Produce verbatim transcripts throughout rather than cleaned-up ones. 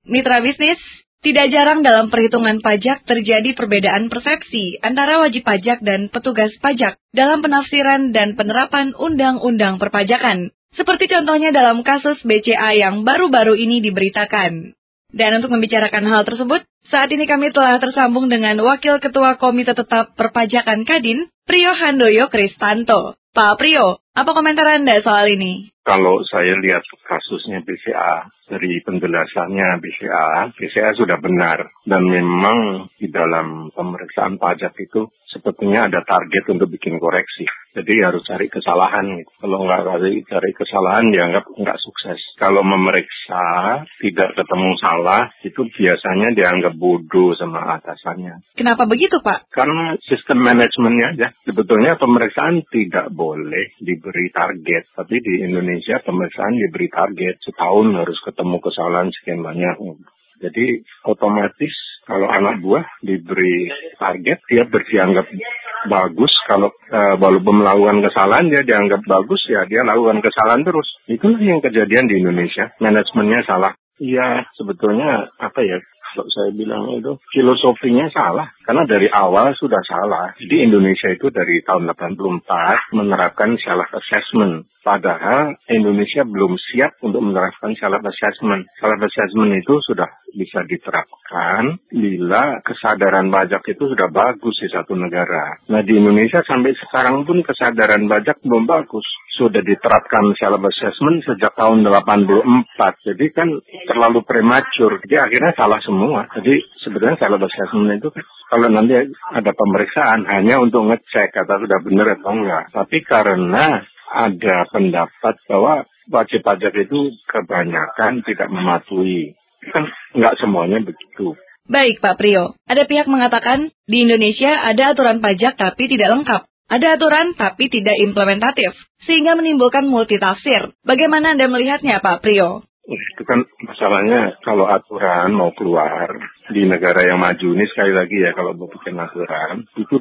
Mitra bisnis, tidak jarang dalam perhitungan pajak terjadi perbedaan persepsi antara wajib pajak dan petugas pajak dalam penafsiran dan penerapan undang-undang perpajakan. Seperti contohnya dalam kasus B C A yang baru-baru ini diberitakan. Dan untuk membicarakan hal tersebut, saat ini kami telah tersambung dengan Wakil Ketua Komite Tetap Perpajakan Kadin, Priyo Handoyo Kristanto. Pak Priyo, apa komentar Anda soal ini? Kalau saya lihat kasusnya B C A, dari penjelasannya B C A, B C A sudah benar. Dan memang di dalam pemeriksaan pajak itu sepertinya ada target untuk bikin koreksi. Jadi harus cari kesalahan. Kalau nggak cari kesalahan, dianggap nggak sukses. Kalau memeriksa tidak ketemu salah, itu biasanya dianggap bodoh sama atasannya. Kenapa begitu, Pak? Karena sistem manajemennya aja. Sebetulnya pemeriksaan tidak boleh diberi target. Tapi di Indonesia pemeriksaan diberi target. Setahun harus ketemu kesalahan sekian banyak. Jadi otomatis kalau anak buah diberi target, dia berdianggap bagus. Kalau uh, belum melakukan kesalahan, dia dianggap bagus, ya dia lakukan kesalahan terus. Itulah yang kejadian di Indonesia. Manajemennya salah. Iya, sebetulnya apa ya, kalau saya bilang itu filosofinya salah. Karena dari awal sudah salah. Jadi Indonesia itu dari tahun delapan puluh empat menerapkan self-assessment. Padahal Indonesia belum siap untuk menerapkan self-assessment. Self-assessment itu sudah bisa diterapkan bila kesadaran pajak itu sudah bagus di satu negara. Nah di Indonesia sampai sekarang pun kesadaran pajak belum bagus. Sudah diterapkan self-assessment sejak tahun delapan puluh empat. Jadi kan terlalu prematur. Jadi akhirnya salah semua. Jadi sebenarnya self-assessment itu kan kalau nanti ada pemeriksaan hanya untuk ngecek kata sudah benar atau enggak. Tapi karena ada pendapat bahwa wajib pajak itu kebanyakan tidak mematuhi. Kan nggak semuanya begitu. Baik Pak Priyo, ada pihak mengatakan di Indonesia ada aturan pajak tapi tidak lengkap. Ada aturan tapi tidak implementatif, sehingga menimbulkan multitafsir. Bagaimana Anda melihatnya Pak Priyo? Itu kan masalahnya kalau aturan mau keluar di negara yang maju ini sekali lagi ya kalau mau bikin aturan itu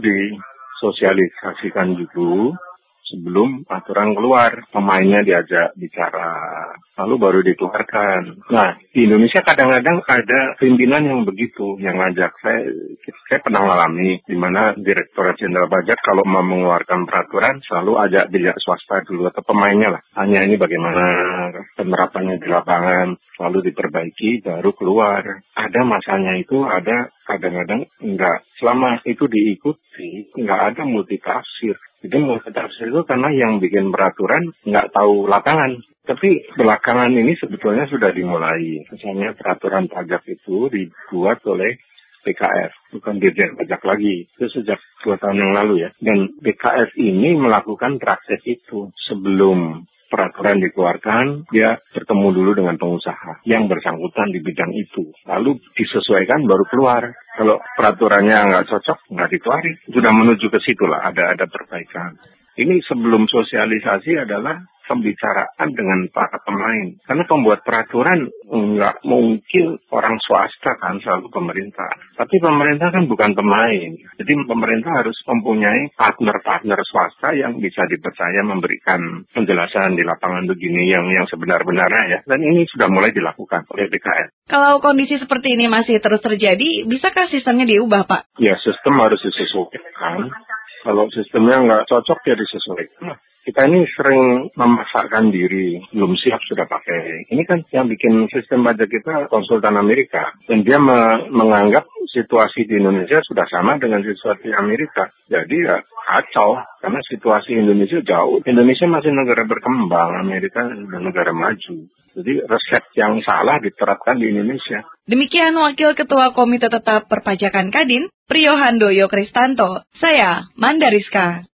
disosialisasikan dulu sebelum aturan keluar, pemainnya diajak bicara, lalu baru dikeluarkan. Nah, di Indonesia kadang-kadang ada pimpinan yang begitu, yang ngajak. Saya, saya pernah mengalami, di mana Direktorat Jenderal Pajak kalau mau mengeluarkan peraturan, selalu ajak pihak swasta dulu, atau pemainnya lah. Tanya ini bagaimana penerapannya di lapangan, lalu diperbaiki, baru keluar. Ada masanya itu, ada kadang-kadang enggak. Selama itu diikuti, enggak ada multitafsir. Jadi multitafsir itu karena yang bikin peraturan nggak tahu lapangan. Tapi belakangan ini sebetulnya sudah dimulai. Misalnya peraturan pajak itu dibuat oleh B K F, bukan Dirjen Pajak lagi. Itu sejak dua tahun yang lalu ya. Dan B K F ini melakukan praktek itu sebelum peraturan dikeluarkan, dia bertemu dulu dengan pengusaha yang bersangkutan di bidang itu. Lalu disesuaikan baru keluar. Kalau peraturannya nggak cocok, nggak dikeluarin. Sudah menuju ke situ lah, ada ada perbaikan. Ini sebelum sosialisasi adalah pembicaraan dengan para pemain. Karena pembuat peraturan nggak mungkin orang swasta kan, selalu pemerintah. Tapi pemerintah kan bukan pemain. Jadi pemerintah harus mempunyai partner-partner swasta yang bisa dipercaya memberikan penjelasan di lapangan begini yang yang sebenar-benarnya ya. Dan ini sudah mulai dilakukan oleh B K F. Kalau kondisi seperti ini masih terus terjadi, bisakah sistemnya diubah, Pak? Ya, sistem harus disesuaikan. Kalau sistemnya nggak cocok, ya disesuaikan. Kita ini sering memaksakan diri, belum siap sudah pakai. Ini kan yang bikin sistem pajak kita konsultan Amerika. Dan dia me- menganggap situasi di Indonesia sudah sama dengan situasi Amerika. Jadi ya kacau, karena situasi Indonesia jauh. Indonesia masih negara berkembang, Amerika sudah negara maju. Jadi resep yang salah diterapkan di Indonesia. Demikian Wakil Ketua Komite Tetap Perpajakan Kadin, Priyo Handoyo Kristanto. Saya, Mandariska.